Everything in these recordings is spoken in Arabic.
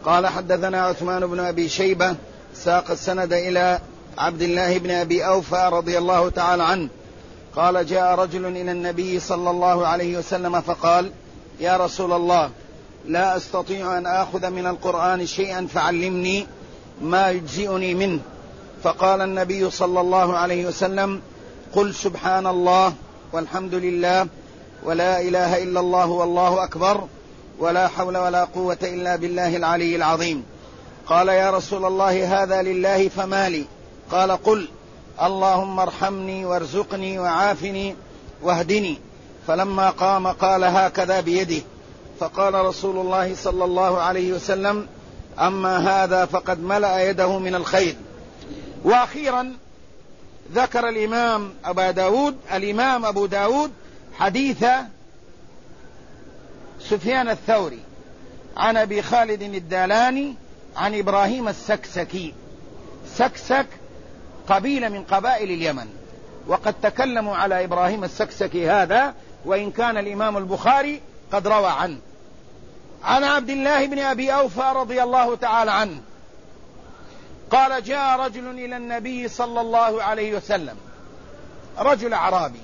قال حدثنا عثمان بن أبي شيبة ساق السند إلى عبد الله بن أبي أوفى رضي الله تعالى عنه قال جاء رجل إلى النبي صلى الله عليه وسلم فقال يا رسول الله لا أستطيع أن آخذ من القرآن شيئا فعلمني ما يجزئني منه. فقال النبي صلى الله عليه وسلم قل سبحان الله والحمد لله ولا إله إلا الله والله أكبر ولا حول ولا قوة إلا بالله العلي العظيم. قال يا رسول الله هذا لله فما لي؟ قال قل اللهم ارحمني وارزقني وعافني واهدني. فلما قام قال هكذا بيده. فقال رسول الله صلى الله عليه وسلم أما هذا فقد ملأ يده من الخير. وأخيرا ذكر الإمام أبو داود حديث سفيان الثوري عن أبي خالد الدالاني عن إبراهيم السكسكي. سكسك قبيلة من قبائل اليمن، وقد تكلموا على إبراهيم السكسكي هذا، وإن كان الإمام البخاري قد روى عنه. عن عبد الله بن أبي أوفى رضي الله تعالى عنه قال جاء رجل إلى النبي صلى الله عليه وسلم، رجل أعرابي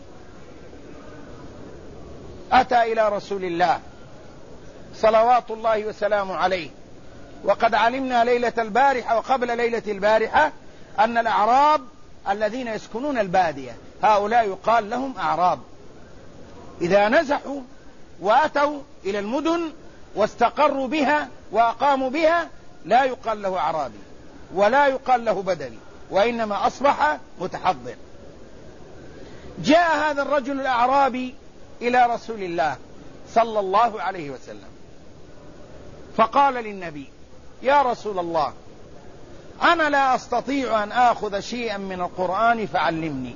أتى إلى رسول الله صلوات الله وسلامه عليه. وقد علمنا ليلة البارحة وقبل ليلة البارحة أن الأعراب الذين يسكنون البادية هؤلاء يقال لهم أعراب. إذا نزحوا وأتوا إلى المدن واستقروا بها وأقاموا بها لا يقال له أعرابي ولا يقال له بدوي، وإنما أصبح متحضر. جاء هذا الرجل الأعرابي إلى رسول الله صلى الله عليه وسلم فقال للنبي يا رسول الله أنا لا أستطيع أن آخذ شيئا من القرآن فعلمني.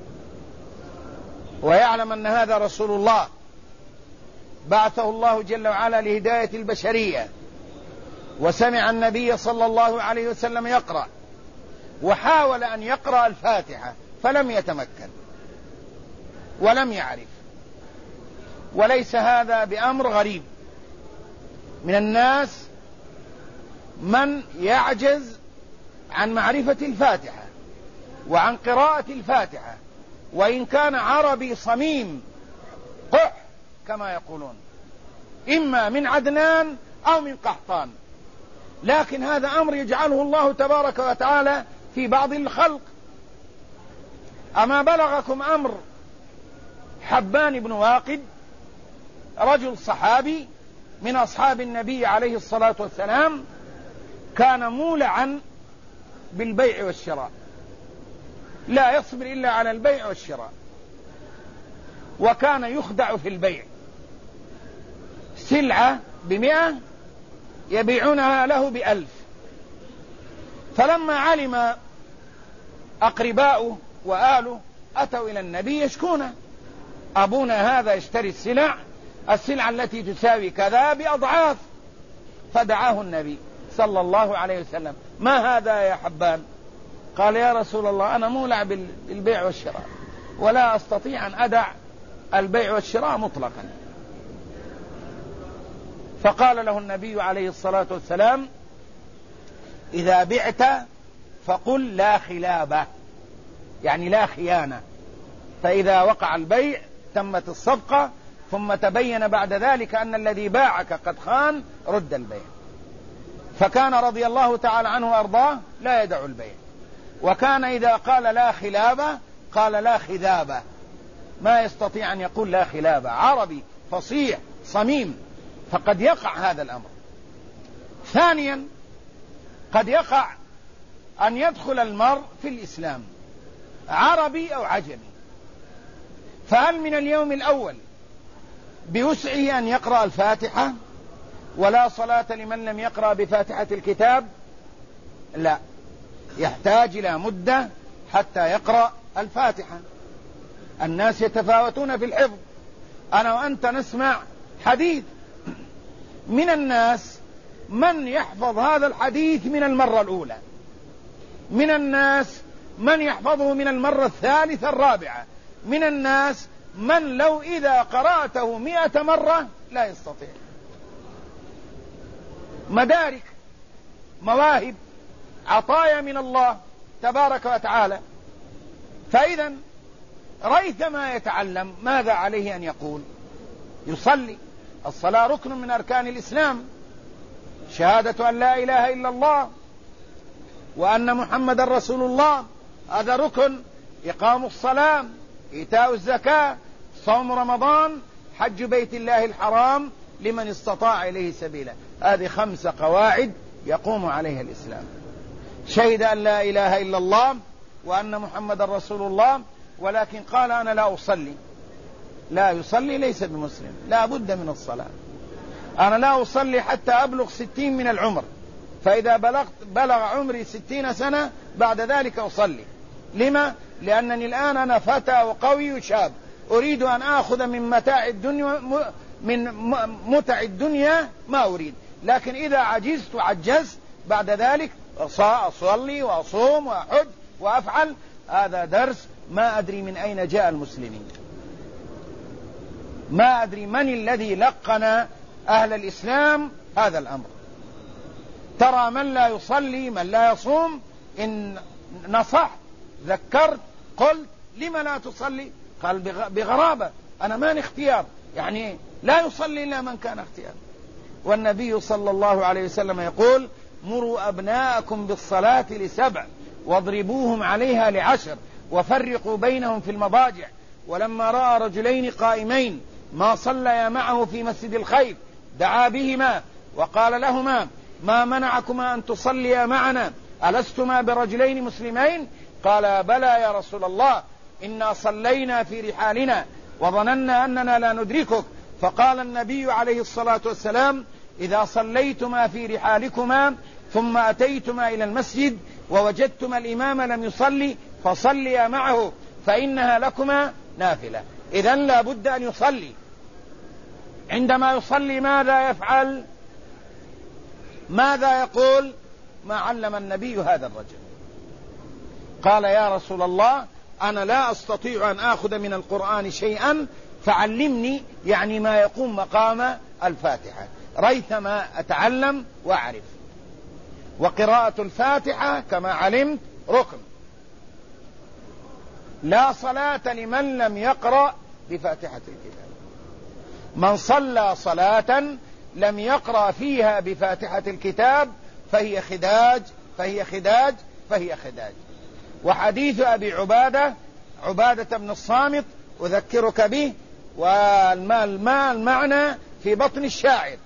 ويعلم أن هذا رسول الله بعثه الله جل وعلا لهداية البشرية، وسمع النبي صلى الله عليه وسلم يقرأ، وحاول أن يقرأ الفاتحة فلم يتمكن ولم يعرف. وليس هذا بأمر غريب، من الناس من يعجز عن معرفة الفاتحة وعن قراءة الفاتحة، وإن كان عربي صميم قح كما يقولون، إما من عدنان أو من قحطان، لكن هذا أمر يجعله الله تبارك وتعالى في بعض الخلق. أما بلغكم أمر حبان بن واقد رجل صحابي من أصحاب النبي عليه الصلاة والسلام، كان مولعا بالبيع والشراء، لا يصبر إلا على البيع والشراء، وكان يخدع في البيع. سلعة ب100 يبيعونها له ب1000. فلما علم أقرباؤه وآله أتوا إلى النبي يشكونه، أبونا هذا يشتري السلعة التي تساوي كذا بأضعاف. فدعاه النبي صلى الله عليه وسلم ما هذا يا حبان؟ قال يا رسول الله أنا مولع بالبيع والشراء ولا أستطيع أن أدع البيع والشراء مطلقا. فقال له النبي عليه الصلاة والسلام إذا بعت فقل لا خلابة، يعني لا خيانة. فإذا وقع البيع تمت الصفقة، ثم تبين بعد ذلك أن الذي باعك قد خان رد البيع. فكان رضي الله تعالى عنه وأرضاه لا يدع البيع، وكان إذا قال لا خلابة قال لا خذابة، ما يستطيع أن يقول لا خلابة، عربي فصيح صميم. فقد يقع هذا الأمر. ثانيا قد يقع أن يدخل المرء في الإسلام عربي أو عجمي، فهل من اليوم الأول بوسعه أن يقرأ الفاتحة؟ ولا صلاة لمن لم يقرأ بفاتحة الكتاب؟ لا، يحتاج إلى مدة حتى يقرأ الفاتحة. الناس يتفاوتون في الحفظ، أنا وأنت نسمع حديث، من الناس من يحفظ هذا الحديث من المرة الأولى، من الناس من يحفظه من المرة الثالثة الرابعة، من الناس من لو إذا قرأته 100 مرة لا يستطيع. مدارك مواهب، عطايا من الله تبارك وتعالى. فإذا ريثما يتعلم ماذا عليه أن يقول؟ يصلي. الصلاة ركن من أركان الإسلام، شهادة أن لا إله إلا الله وأن محمد رسول الله، هذا ركن. إقام الصلاة، إيتاء الزكاة، صوم رمضان، حج بيت الله الحرام لمن استطاع إليه سبيلا. هذه 5 قواعد يقوم عليها الإسلام. شهد أن لا إله إلا الله وأن محمد رسول الله، ولكن قال أنا لا أصلي. لا يصلي ليس بمسلم، لا بد من الصلاة. أنا لا أصلي حتى أبلغ 60 من العمر، فإذا بلغ عمري 60 سنة بعد ذلك أصلي. لما؟ لأنني الآن أنا فتى وقوي شاب، أريد أن آخذ من متع الدنيا ما أريد، لكن إذا عجزت وعجزت بعد ذلك أصلي وأصوم وأحج وأفعل. هذا درس ما أدري من أين جاء المسلمين، ما أدري من الذي لقن أهل الإسلام هذا الأمر. ترى من لا يصلي، من لا يصوم، إن نصحت ذكرت قلت لما لا تصلي؟ قال بغرابة، أنا ما اختيار، يعني لا يصلي إلا من كان اختيار. والنبي صلى الله عليه وسلم يقول: مروا أبناءكم بالصلاة ل7 واضربوهم عليها ل10 وفرقوا بينهم في المضاجع. ولما رأى رجلين قائمين ما صليا معه في مسجد الخير دعا بهما وقال لهما: ما منعكما أن تصليا معنا؟ ألستما برجلين مسلمين؟ قال: بلى يا رسول الله، إنا صلينا في رحالنا وظننا أننا لا ندركك. فقال النبي عليه الصلاة والسلام: إذا صليتما في رحالكما ثم أتيتما إلى المسجد ووجدتما الإمام لم يصلي فصليا معه فإنها لكما نافلة. إذن لا بد أن يصلي. عندما يصلي ماذا يفعل؟ ماذا يقول؟ ما علم النبي هذا الرجل. قال: يا رسول الله، أنا لا أستطيع أن آخذ من القرآن شيئا فعلمني، يعني ما يقوم مقام الفاتحة، ريثما أتعلم وأعرف. وقراءة الفاتحة كما علمت ركن، لا صلاة لمن لم يقرأ بفاتحة الكتاب. من صلى صلاة لم يقرأ فيها بفاتحة الكتاب فهي خداج فهي خداج فهي خداج. وحديث أبي عبادة بن الصامت أذكرك به، والمعنى في بطن الشاعر: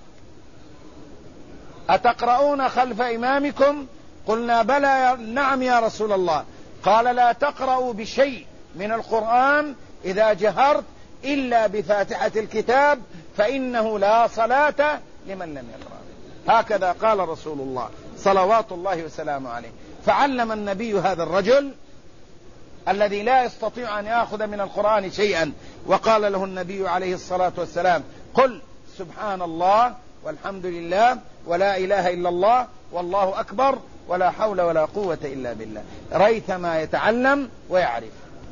أتقرؤون خلف إمامكم؟ قلنا: بلى نعم يا رسول الله. قال: لا تقرأوا بشيء من القرآن إذا جهرت إلا بفاتحة الكتاب فإنه لا صلاة لمن لم يقرأ. هكذا قال رسول الله صلوات الله وسلامه عليه. فعلم النبي هذا الرجل الذي لا يستطيع أن يأخذ من القرآن شيئا، وقال له النبي عليه الصلاة والسلام: قل سبحان الله والحمد لله ولا إله إلا الله والله أكبر ولا حول ولا قوة إلا بالله. ريثما يتعلم ويعرف.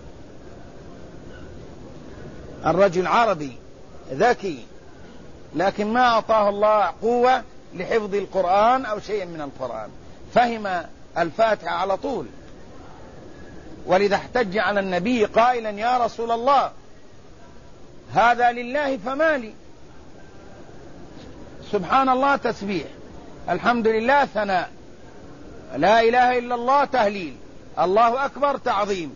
الرجل عربي ذكي، لكن ما أعطاه الله قوة لحفظ القرآن أو شيء من القرآن، فهم الفاتحة على طول. ولذا احتج على النبي قائلا: يا رسول الله، هذا لله فما لي؟ سبحان الله تسبيح، الحمد لله ثناء، لا إله إلا الله تهليل، الله أكبر تعظيم،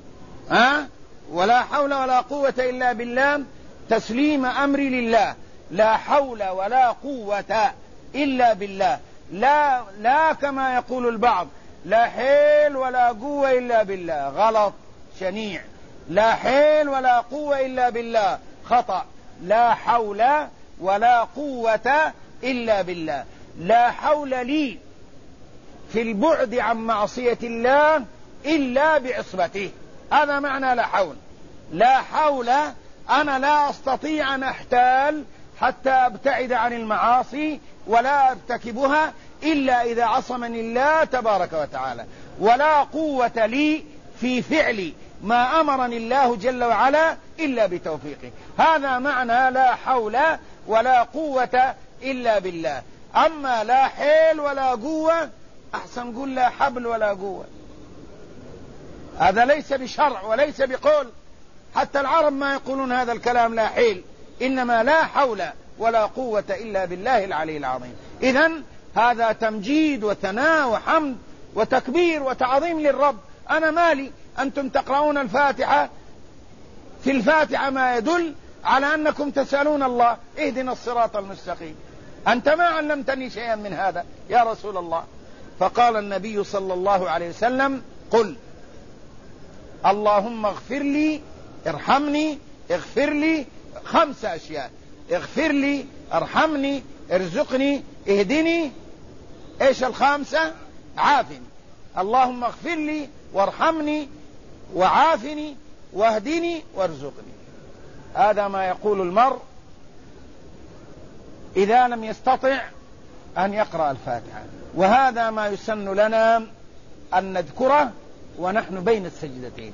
ولا حول ولا قوة إلا بالله تسليم أمري لله، لا حول ولا قوة إلا بالله، لا كما يقول البعض لا حيل ولا قوة إلا بالله، غلط شنيع. لا حيل ولا قوة إلا بالله خطأ. لا حول ولا قوة إلا بالله. لا حول لي في البعد عن معصية الله إلا بعصبته، هذا معنى لا حول. لا حول، أنا لا أستطيع أن أحتال حتى أبتعد عن المعاصي ولا أرتكبها إلا إذا عصمني الله تبارك وتعالى. ولا قوة لي في فعل ما أمرني الله جل وعلا إلا بتوفيقه. هذا معنى لا حول ولا قوة إلا بالله. أما لا حيل ولا قوة، أحسن قول لا حبل ولا قوة. هذا ليس بشرع وليس بقول، حتى العرب ما يقولون هذا الكلام لا حيل، إنما لا حول ولا قوة إلا بالله العلي العظيم. إذن هذا تمجيد وثناء وحمد وتكبير وتعظيم للرب. أنا مالي، أنتم تقرؤون الفاتحة، في الفاتحة ما يدل على أنكم تسألون الله اهدنا الصراط المستقيم. أنت ما علمتني شيئا من هذا يا رسول الله. فقال النبي صلى الله عليه وسلم قل اللهم اغفر لي ارحمني اغفر لي، 5 أشياء: اغفر لي، ارحمني، ارزقني، اهدني. ايش الخامسة؟ عافني. اللهم اغفر لي وارحمني وعافني واهدني وارزقني. هذا ما يقول المرء إذا لم يستطع أن يقرأ الفاتحة، وهذا ما يسن لنا أن نذكره ونحن بين السجدتين.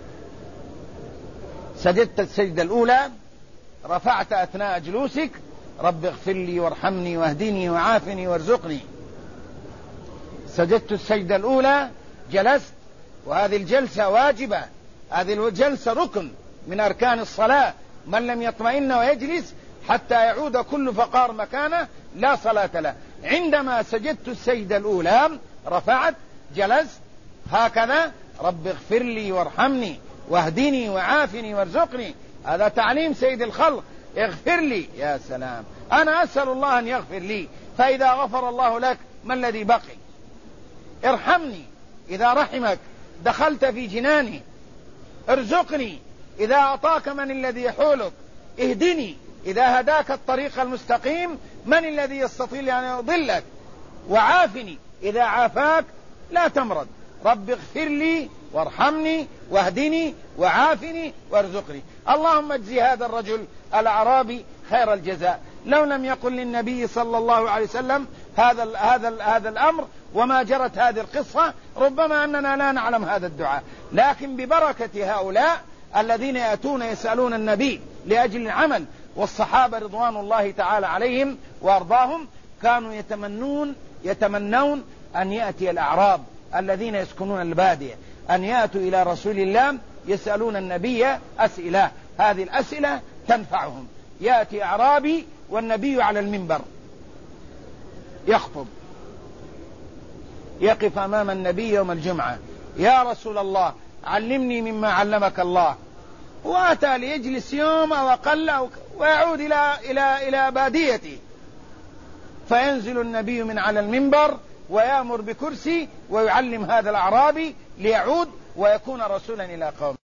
سجدت السجدة الأولى، رفعت أثناء جلوسك رب اغفر لي وارحمني واهدني وعافني وارزقني. سجدت السجدة الأولى، جلست، وهذه الجلسة واجبة، هذه الجلسة ركن من أركان الصلاة. من لم يطمئن ويجلس حتى يعود كل فقار مكانه لا صلاة له. عندما سجدت السجدة الأولى رفعت، جلست، هكذا رب اغفر لي وارحمني واهدني وعافني وارزقني. هذا تعليم سيد الخلق، اغفر لي. يا سلام، أنا أسأل الله أن يغفر لي، فإذا غفر الله لك ما الذي بقي؟ ارحمني، إذا رحمك دخلت في جناني. ارزقني، إذا أعطاك من الذي يحولك. اهدني، إذا هداك الطريق المستقيم من الذي يستطيع أن يضلك. وعافني، إذا عافاك لا تمرض. رب اغفر لي وارحمني واهدني وعافني وارزقني. اللهم اجزي هذا الرجل الأعرابي خير الجزاء. لو لم يقل للنبي صلى الله عليه وسلم هذا الأمر وما جرت هذه القصة، ربما أننا لا نعلم هذا الدعاء. لكن ببركة هؤلاء الذين يأتون يسألون النبي لأجل العمل، والصحابة رضوان الله تعالى عليهم وأرضاهم كانوا يتمنون أن يأتي الأعراب الذين يسكنون البادية، أن يأتوا إلى رسول الله يسألون النبي أسئلة، هذه الأسئلة تنفعهم. يأتي أعرابي والنبي على المنبر يخطب، يقف أمام النبي يوم الجمعة: يا رسول الله علمني مما علمك الله. وأتى ليجلس يوم أو أقل ويعود إلى باديته، فينزل النبي من على المنبر ويأمر بكرسي ويعلم هذا الأعرابي ليعود ويكون رسولا إلى قومه.